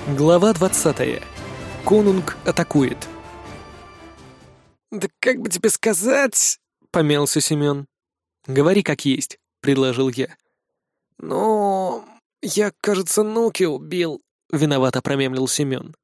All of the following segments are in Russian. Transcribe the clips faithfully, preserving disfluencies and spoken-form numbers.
Глава двадцатая. Конунг атакует. «Да как бы тебе сказать...» — помялся Семен. «Говори как есть», — предложил я. «Ну, я, кажется, Нуки убил», — виновато промямлил Семен.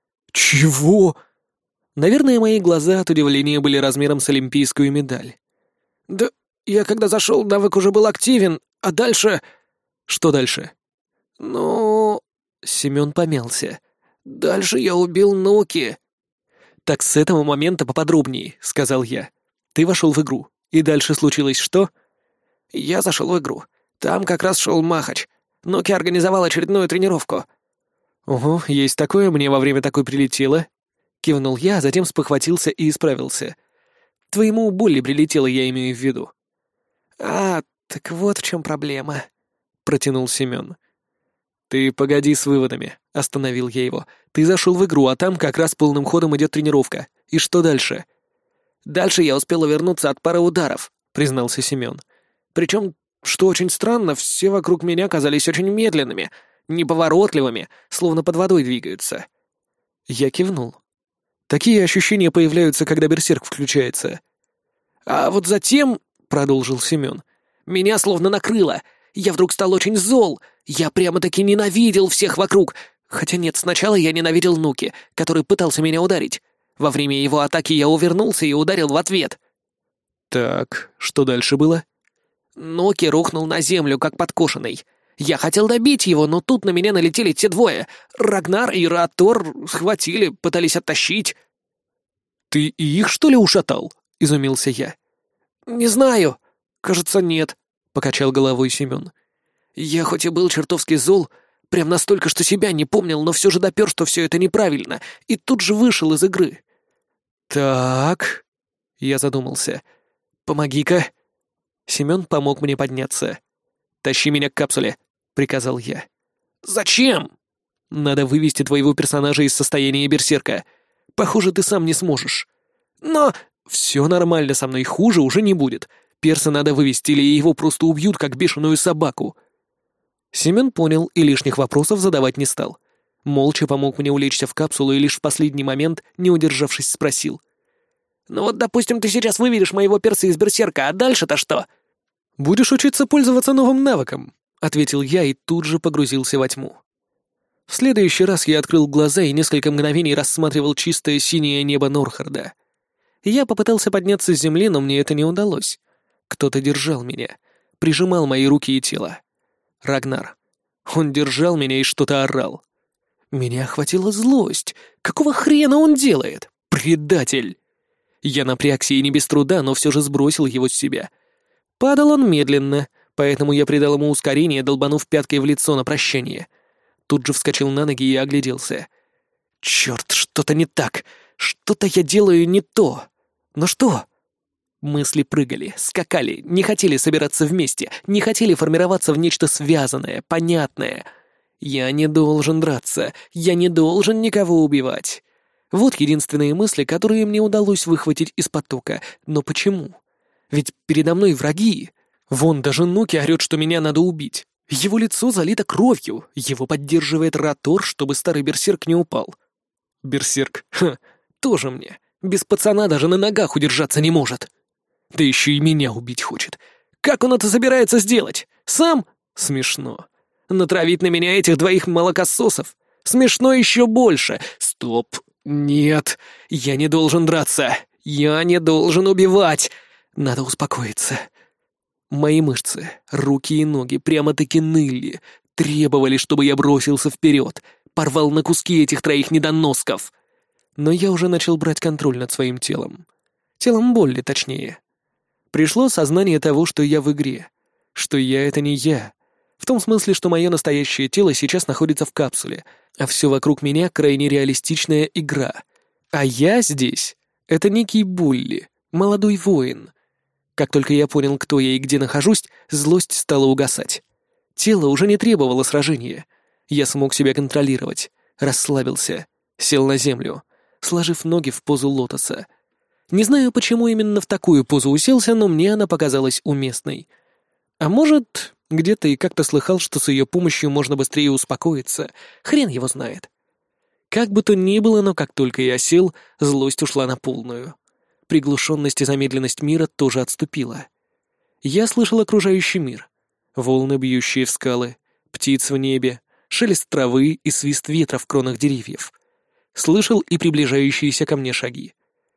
«Чего?» Наверное, мои глаза от удивления были размером с олимпийскую медаль. «Да я когда зашел, навык уже был активен, а дальше...» «Что дальше?» «Ну...» — Семен помялся. «Дальше я убил Нуки». «Так с этого момента поподробнее», — сказал я. «Ты вошел в игру, и дальше случилось что?» «Я зашел в игру. Там как раз шел Махач. Нуки организовал очередную тренировку». «Ого, есть такое, мне во время такой прилетело». Кивнул я, а затем спохватился и исправился. «Твоему Болли прилетело, я имею в виду». «А, так вот в чем проблема», — протянул Семен. «Ты погоди с выводами», — остановил я его. «Ты зашел в игру, а там как раз полным ходом идет тренировка. И что дальше?» «Дальше я успел увернуться от пары ударов», — признался Семен. «Причем, что очень странно, все вокруг меня казались очень медленными, неповоротливыми, словно под водой двигаются». Я кивнул. «Такие ощущения появляются, когда берсерк включается». «А вот затем», — продолжил Семен, — «меня словно накрыло. Я вдруг стал очень зол. Я прямо-таки ненавидел всех вокруг. Хотя нет, сначала я ненавидел Нуки, который пытался меня ударить. Во время его атаки я увернулся и ударил в ответ». «Так, что дальше было?» Нуки рухнул на землю, как подкошенный. Я хотел добить его, но тут на меня налетели те двое. Рагнар и Раатор схватили, пытались оттащить. «Ты и их, что ли, ушатал?» — изумился я. «Не знаю. Кажется, нет», — покачал головой Семен. «Я хоть и был чертовски зол, прям настолько, что себя не помнил, но все же допер, что все это неправильно, и тут же вышел из игры». «Так...» — я задумался. «Помоги-ка». Семен помог мне подняться. «Тащи меня к капсуле», — приказал я. «Зачем?» «Надо вывести твоего персонажа из состояния берсерка. Похоже, ты сам не сможешь». «Но...» «Все нормально со мной, хуже уже не будет. Перса надо вывести, или его просто убьют, как бешеную собаку». Семен понял и лишних вопросов задавать не стал. Молча помог мне улечься в капсулу и лишь в последний момент, не удержавшись, спросил. «Ну вот, допустим, ты сейчас выведешь моего перса из берсерка, а дальше-то что?» «Будешь учиться пользоваться новым навыком», — ответил я и тут же погрузился во тьму. В следующий раз я открыл глаза и несколько мгновений рассматривал чистое синее небо Норхарда. Я попытался подняться с земли, но мне это не удалось. Кто-то держал меня, прижимал мои руки и тело. Рагнар. Он держал меня и что-то орал. Меня охватила злость. Какого хрена он делает? Предатель! Я напрягся и не без труда, но все же сбросил его с себя. Падал он медленно, поэтому я придал ему ускорение, долбанув пяткой в лицо на прощание. Тут же вскочил на ноги и огляделся. Черт, что-то не так. Что-то я делаю не то. Но что? Мысли прыгали, скакали, не хотели собираться вместе, не хотели формироваться в нечто связанное, понятное. Я не должен драться, я не должен никого убивать. Вот единственные мысли, которые мне удалось выхватить из потока. Но почему? Ведь передо мной враги. Вон даже Нуки орёт, что меня надо убить. Его лицо залито кровью, его поддерживает Раатор, чтобы старый берсерк не упал. Берсерк, ха, тоже мне. Без пацана даже на ногах удержаться не может. Да еще и меня убить хочет. Как он это собирается сделать? Сам? Смешно. Натравить на меня этих двоих молокососов? Смешно еще больше. Стоп. Нет. Я не должен драться. Я не должен убивать. Надо успокоиться. Мои мышцы, руки и ноги прямо-таки ныли. Требовали, чтобы я бросился вперед. Порвал на куски этих троих недоносков. Но я уже начал брать контроль над своим телом. Телом Болли, точнее. Пришло сознание того, что я в игре. Что я — это не я. В том смысле, что мое настоящее тело сейчас находится в капсуле, а все вокруг меня — крайне реалистичная игра. А я здесь — это некий Болли, молодой воин. Как только я понял, кто я и где нахожусь, злость стала угасать. Тело уже не требовало сражения. Я смог себя контролировать, расслабился, сел на землю, сложив ноги в позу лотоса. Не знаю, почему именно в такую позу уселся, но мне она показалась уместной. А может, где-то и как-то слыхал, что с ее помощью можно быстрее успокоиться. Хрен его знает. Как бы то ни было, но как только я сел, злость ушла на полную. Приглушенность и замедленность мира тоже отступила. Я слышал окружающий мир. Волны, бьющие в скалы, птиц в небе, шелест травы и свист ветра в кронах деревьев. Слышал и приближающиеся ко мне шаги.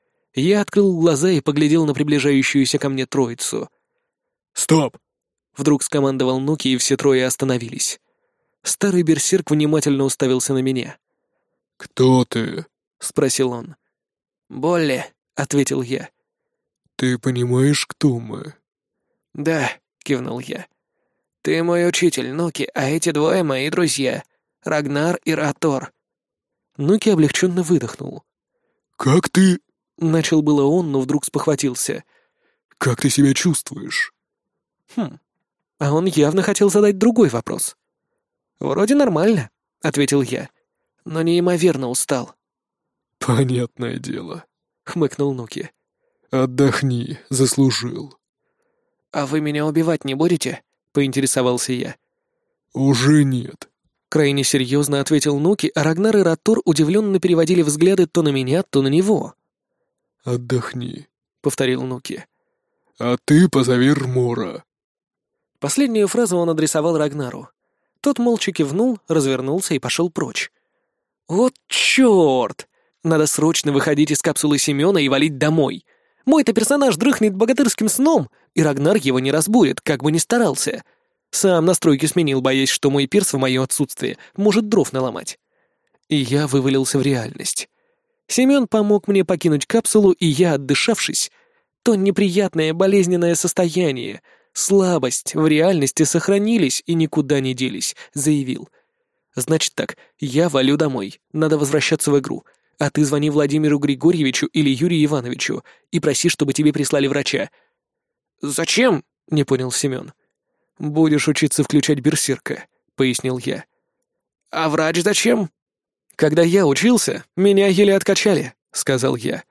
Я открыл глаза и поглядел на приближающуюся ко мне троицу. «Стоп!» — вдруг скомандовал Нуки, и все трое остановились. Старый берсерк внимательно уставился на меня. «Кто ты?» — спросил он. «Болли», — ответил я. «Ты понимаешь, кто мы?» «Да», — кивнул я. «Ты мой учитель, Нуки, а эти двое мои друзья, Рагнар и Ратор». Нуки облегченно выдохнул. «Как ты...» — начал было он, но вдруг спохватился. «Как ты себя чувствуешь?» «Хм, а он явно хотел задать другой вопрос». «Вроде нормально», — ответил я, — «но неимоверно устал». «Понятное дело», — хмыкнул Нуки. «Отдохни, заслужил». «А вы меня убивать не будете?» — поинтересовался я. «Уже нет». Крайне серьезно ответил Нуки, а Рагнар и Ратор удивленно переводили взгляды то на меня, то на него. «Отдохни», — повторил Нуки. «А ты позови Рмора». Последнюю фразу он адресовал Рагнару. Тот молча кивнул, развернулся и пошел прочь. «Вот черт! Надо срочно выходить из капсулы Семена и валить домой. Мой-то персонаж дрыхнет богатырским сном, и Рагнар его не разбудит, как бы ни старался. Сам настройки сменил, боясь, что мой перс в мое отсутствие может дров наломать». И я вывалился в реальность. Семен помог мне покинуть капсулу, и я, отдышавшись, то неприятное болезненное состояние, слабость в реальности сохранились и никуда не делись, заявил. «Значит так, я валю домой, надо возвращаться в игру, а ты звони Владимиру Григорьевичу или Юрию Ивановичу и проси, чтобы тебе прислали врача». «Зачем?» — не понял Семен. «Будешь учиться включать берсерка», — пояснил я. «А врач зачем?» «Когда я учился, меня еле откачали», — сказал я.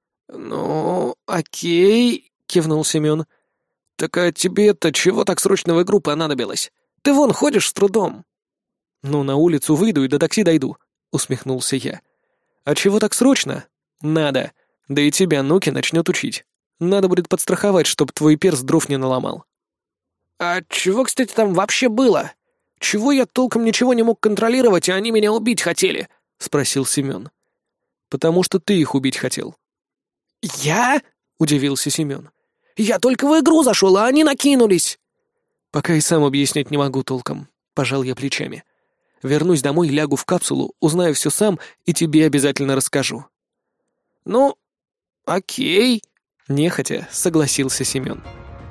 «Ну, окей», — кивнул Семен. «Так а тебе-то чего так срочно в игру понадобилось? Ты вон ходишь с трудом». «Ну, на улицу выйду и до такси дойду», — усмехнулся я. «А чего так срочно? Надо. Да и тебя Нуки начнет учить. Надо будет подстраховать, чтоб твой перс дров не наломал». «А чего, кстати, там вообще было? Чего я толком ничего не мог контролировать, и они меня убить хотели?» — спросил Семен. «Потому что ты их убить хотел». «Я?» — удивился Семен. «Я только в игру зашел, а они накинулись». «Пока и сам объяснять не могу толком», — пожал я плечами. «Вернусь домой, лягу в капсулу, узнаю все сам и тебе обязательно расскажу». «Ну, окей», — нехотя согласился Семен.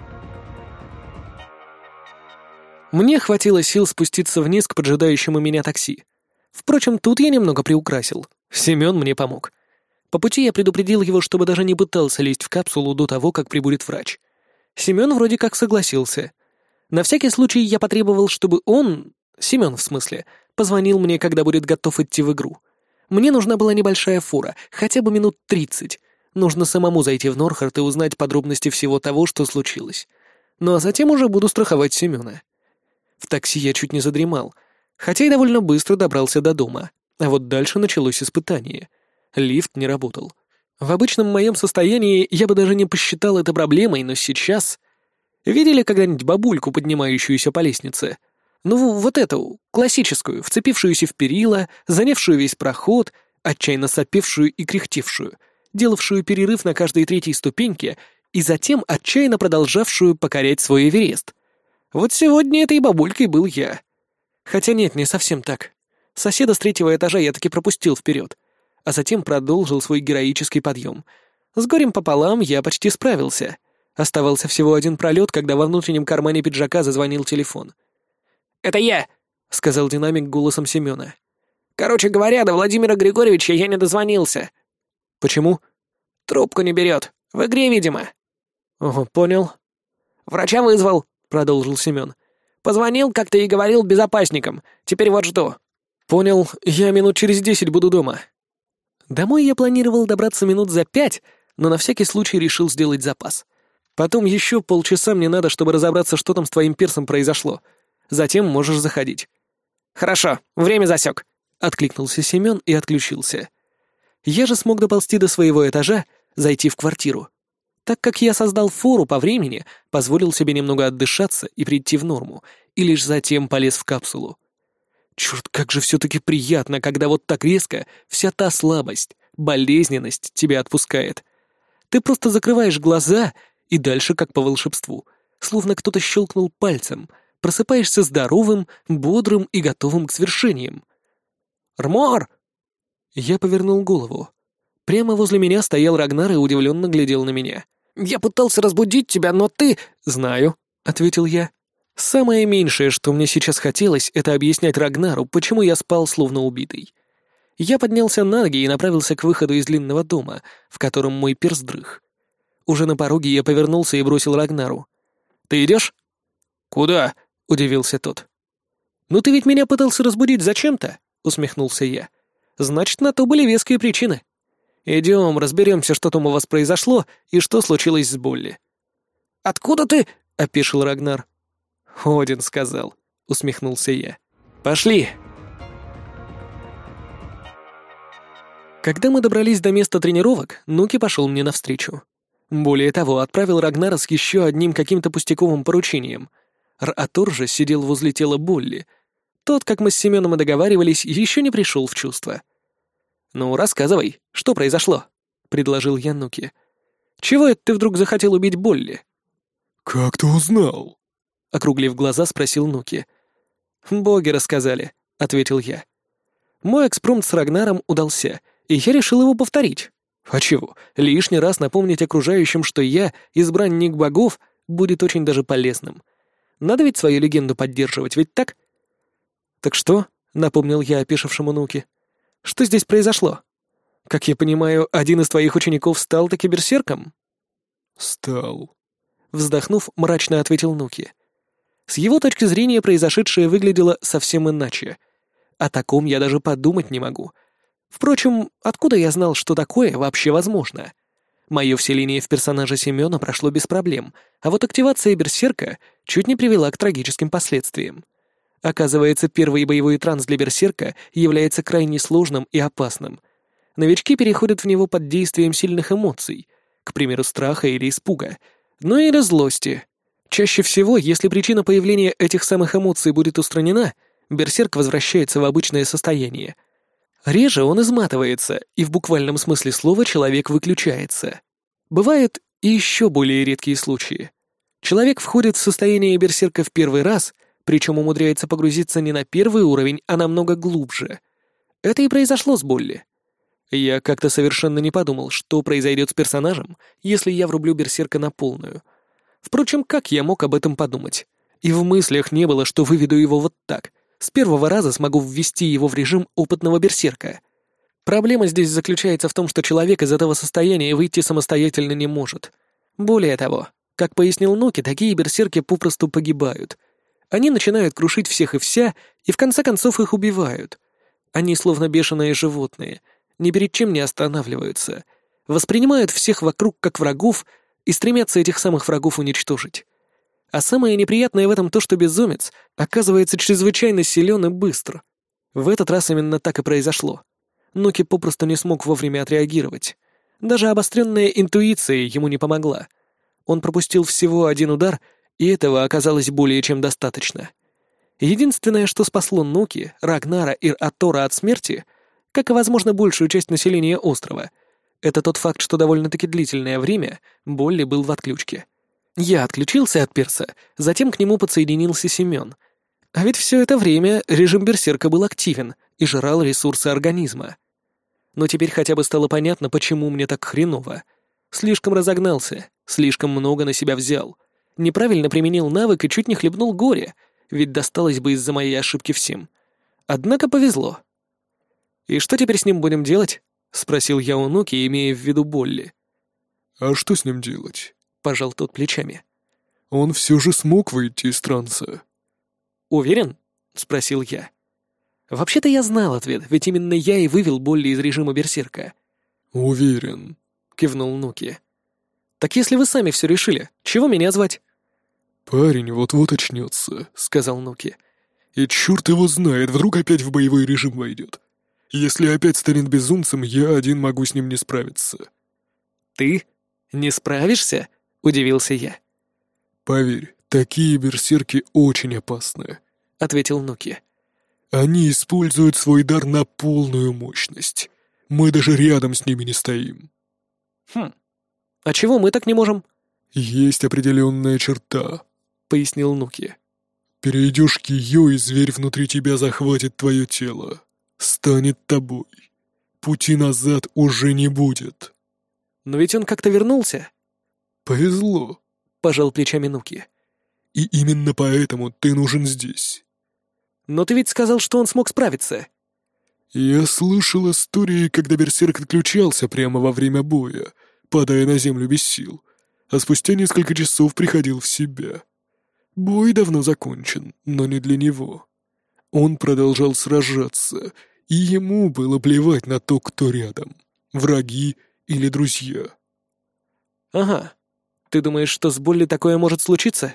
Мне хватило сил спуститься вниз к поджидающему меня такси. Впрочем, тут я немного приукрасил. Семен мне помог. По пути я предупредил его, чтобы даже не пытался лезть в капсулу до того, как прибудет врач. Семен вроде как согласился. На всякий случай я потребовал, чтобы он, Семен в смысле, позвонил мне, когда будет готов идти в игру. Мне нужна была небольшая фора, хотя бы минут тридцать. Нужно самому зайти в Норхард и узнать подробности всего того, что случилось. Ну а затем уже буду страховать Семена. В такси я чуть не задремал, хотя и довольно быстро добрался до дома. А вот дальше началось испытание. Лифт не работал. В обычном моем состоянии я бы даже не посчитал это проблемой, но сейчас... Видели когда-нибудь бабульку, поднимающуюся по лестнице? Ну, вот эту, классическую, вцепившуюся в перила, занявшую весь проход, отчаянно сопевшую и кряхтевшую, делавшую перерыв на каждой третьей ступеньке и затем отчаянно продолжавшую покорять свой Эверест. Вот сегодня этой бабулькой был я. Хотя нет, не совсем так. Соседа с третьего этажа я таки пропустил вперед, а затем продолжил свой героический подъем. С горем пополам я почти справился. Оставался всего один пролет, когда во внутреннем кармане пиджака зазвонил телефон. «Это я», — сказал динамик голосом Семена. «Короче говоря, до Владимира Григорьевича я не дозвонился». «Почему?» «Трубку не берет. В игре, видимо». «Ого, понял». «Врача вызвал», — продолжил Семен. «Позвонил, как ты и говорил, безопасникам. Теперь вот жду». «Понял. Я минут через десять буду дома». Домой я планировал добраться минут за пять, но на всякий случай решил сделать запас. Потом еще полчаса мне надо, чтобы разобраться, что там с твоим персом произошло. Затем можешь заходить. «Хорошо, время засек», — откликнулся Семен и отключился. Я же смог доползти до своего этажа, зайти в квартиру. Так как я создал фору по времени, позволил себе немного отдышаться и прийти в норму, и лишь затем полез в капсулу. Черт, как же все-таки приятно, когда вот так резко вся та слабость, болезненность тебя отпускает. Ты просто закрываешь глаза, и дальше как по волшебству, словно кто-то щелкнул пальцем, просыпаешься здоровым, бодрым и готовым к свершениям. «Рмор!» Я повернул голову. Прямо возле меня стоял Рагнар и удивленно глядел на меня. «Я пытался разбудить тебя, но ты...» «Знаю», — ответил я. Самое меньшее, что мне сейчас хотелось, это объяснять Рагнару, почему я спал словно убитый. Я поднялся на ноги и направился к выходу из длинного дома, в котором мой перс дрых. Уже на пороге я повернулся и бросил Рагнару. «Ты идешь?» «Куда?» — удивился тот. «Ну ты ведь меня пытался разбудить зачем-то?» — усмехнулся я. «Значит, на то были веские причины. Идем, разберемся, что там у вас произошло и что случилось с Болли». «Откуда ты?» — опешил Рагнар. «Один сказал», — усмехнулся я. «Пошли!» Когда мы добрались до места тренировок, Нуки пошел мне навстречу. Более того, отправил Рагнара с еще одним каким-то пустяковым поручением. Р-Атор же сидел возле тела Болли. Тот, как мы с Семеном и договаривались, еще не пришел в чувство. «Ну, рассказывай, что произошло?» — предложил я Нуки. «Чего это ты вдруг захотел убить Болли?» «Как ты узнал?» — округлив глаза, спросил Нуки. «Боги рассказали», — ответил я. Мой экспромт с Рагнаром удался, и я решил его повторить. А чего, лишний раз напомнить окружающим, что я, избранник богов, будет очень даже полезным. Надо ведь свою легенду поддерживать, ведь так? «Так что?» — напомнил я опешившему Нуки. «Что здесь произошло? Как я понимаю, один из твоих учеников стал таки берсерком?» «Стал», — вздохнув, мрачно ответил Нуки. С его точки зрения произошедшее выглядело совсем иначе. О таком я даже подумать не могу. Впрочем, откуда я знал, что такое вообще возможно? Мое вселение в персонажа Семена прошло без проблем, а вот активация берсерка чуть не привела к трагическим последствиям. Оказывается, первый боевой транс для берсерка является крайне сложным и опасным. Новички переходят в него под действием сильных эмоций, к примеру, страха или испуга, но или злости. Чаще всего, если причина появления этих самых эмоций будет устранена, берсерк возвращается в обычное состояние. Реже он изматывается, и в буквальном смысле слова человек выключается. Бывают и еще более редкие случаи. Человек входит в состояние берсерка в первый раз, причем умудряется погрузиться не на первый уровень, а намного глубже. Это и произошло с Болли. Я как-то совершенно не подумал, что произойдет с персонажем, если я врублю берсерка на полную. Впрочем, как я мог об этом подумать? И в мыслях не было, что выведу его вот так. С первого раза смогу ввести его в режим опытного берсерка. Проблема здесь заключается в том, что человек из этого состояния выйти самостоятельно не может. Более того, как пояснил Нуки, такие берсерки попросту погибают. Они начинают крушить всех и вся, и в конце концов их убивают. Они словно бешеные животные, ни перед чем не останавливаются, воспринимают всех вокруг как врагов и стремятся этих самых врагов уничтожить. А самое неприятное в этом то, что безумец оказывается чрезвычайно силен и быстр. В этот раз именно так и произошло. Нуки попросту не смог вовремя отреагировать. Даже обостренная интуиция ему не помогла. Он пропустил всего один удар, и этого оказалось более чем достаточно. Единственное, что спасло Нуки, Рагнара и Атора от смерти, как и, возможно, большую часть населения острова, это тот факт, что довольно-таки длительное время Болли был в отключке. Я отключился от перса, затем к нему подсоединился Семен. А ведь все это время режим берсерка был активен и жрал ресурсы организма. Но теперь хотя бы стало понятно, почему мне так хреново. Слишком разогнался, слишком много на себя взял. Неправильно применил навык и чуть не хлебнул горе, ведь досталось бы из-за моей ошибки всем. Однако повезло. «И что теперь с ним будем делать?» — спросил я у Нуки, имея в виду Болли. «А что с ним делать?» — пожал тот плечами. «Он все же смог выйти из транса». «Уверен?» — спросил я. Вообще-то я знал ответ, ведь именно я и вывел Болли из режима берсерка. «Уверен», — кивнул Нуки. «Так если вы сами все решили, чего меня звать?» «Парень вот-вот очнется», — сказал Нуки. «И черт его знает, вдруг опять в боевой режим войдет. Если опять станет безумцем, я один могу с ним не справиться». «Ты? Не справишься?» — удивился я. «Поверь, такие берсерки очень опасны», — ответил Нуки. «Они используют свой дар на полную мощность. Мы даже рядом с ними не стоим». «Хм. А чего мы так не можем?» «Есть определенная черта», — пояснил Нуки. «Перейдешь к ее, и зверь внутри тебя захватит твое тело. Станет тобой. Пути назад уже не будет». «Но ведь он как-то вернулся». «Повезло. — пожал плечами Нуки. И именно поэтому ты нужен здесь». «Но ты ведь сказал, что он смог справиться». «Я слышал истории, когда берсерк отключался прямо во время боя, падая на землю без сил, а спустя несколько часов приходил в себя. Бой давно закончен, но не для него. Он продолжал сражаться, и ему было плевать на то, кто рядом, враги или друзья». «Ага. Ты думаешь, что с Болли такое может случиться?»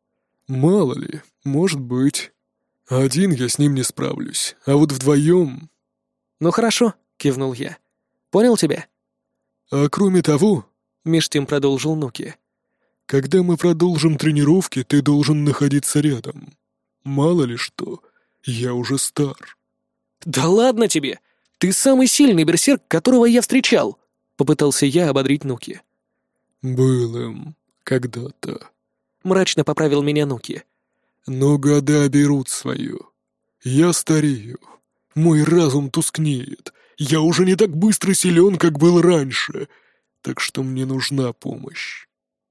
«Мало ли, может быть. Один я с ним не справлюсь, а вот вдвоем...» «Ну хорошо», — кивнул я. «Понял тебя?» «А кроме того...» — меж тем продолжил Нуки. «Когда мы продолжим тренировки, ты должен находиться рядом. Мало ли что, я уже стар». «Да ладно тебе! Ты самый сильный берсерк, которого я встречал!» — попытался я ободрить Нуки. «Был им когда-то», — мрачно поправил меня Нуки. «но года берут свое. Я старею. Мой разум тускнеет. Я уже не так быстро силен, как был раньше. Так что мне нужна помощь».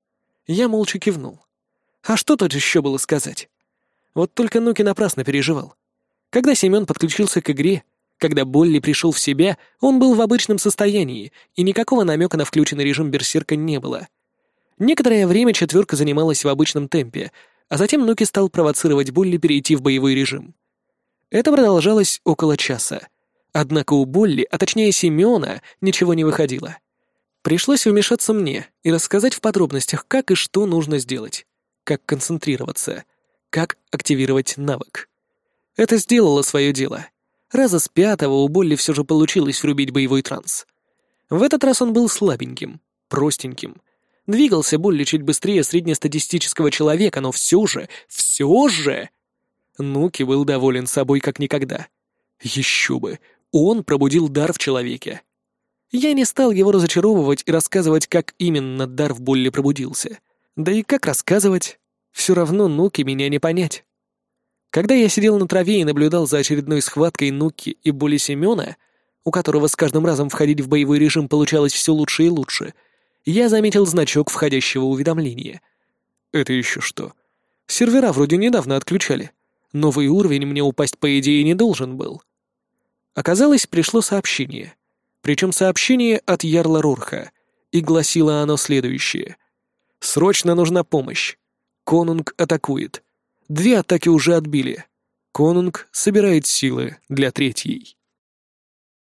Я молча кивнул. А что тут еще было сказать? Вот только Нуки напрасно переживал. Когда Семен подключился к игре, когда Болли пришел в себя, он был в обычном состоянии, и никакого намека на включенный режим берсерка не было. Некоторое время четверка занималась в обычном темпе, а затем Нуки стал провоцировать Болли перейти в боевой режим. Это продолжалось около часа. Однако у Болли, а точнее Семена, ничего не выходило. Пришлось вмешаться мне и рассказать в подробностях, как и что нужно сделать, как концентрироваться, как активировать навык. Это сделало свое дело. Раза с пятого у Болли все же получилось врубить боевой транс. В этот раз он был слабеньким, простеньким. Двигался Болли чуть быстрее среднестатистического человека, но все же, все же... Нуки был доволен собой как никогда. Еще бы, он пробудил дар в человеке. Я не стал его разочаровывать и рассказывать, как именно дар в Болли пробудился. Да и как рассказывать? Все равно Нуки меня не понять. Когда я сидел на траве и наблюдал за очередной схваткой Нуки и Болли Семена, у которого с каждым разом входить в боевой режим получалось все лучше и лучше, я заметил значок входящего уведомления. Это еще что? Сервера вроде недавно отключали. Новый уровень мне упасть, по идее, не должен был. Оказалось, пришло сообщение. Причем сообщение от Ярла Рорха, и гласило оно следующее. «Срочно нужна помощь. Конунг атакует. Две атаки уже отбили. Конунг собирает силы для третьей».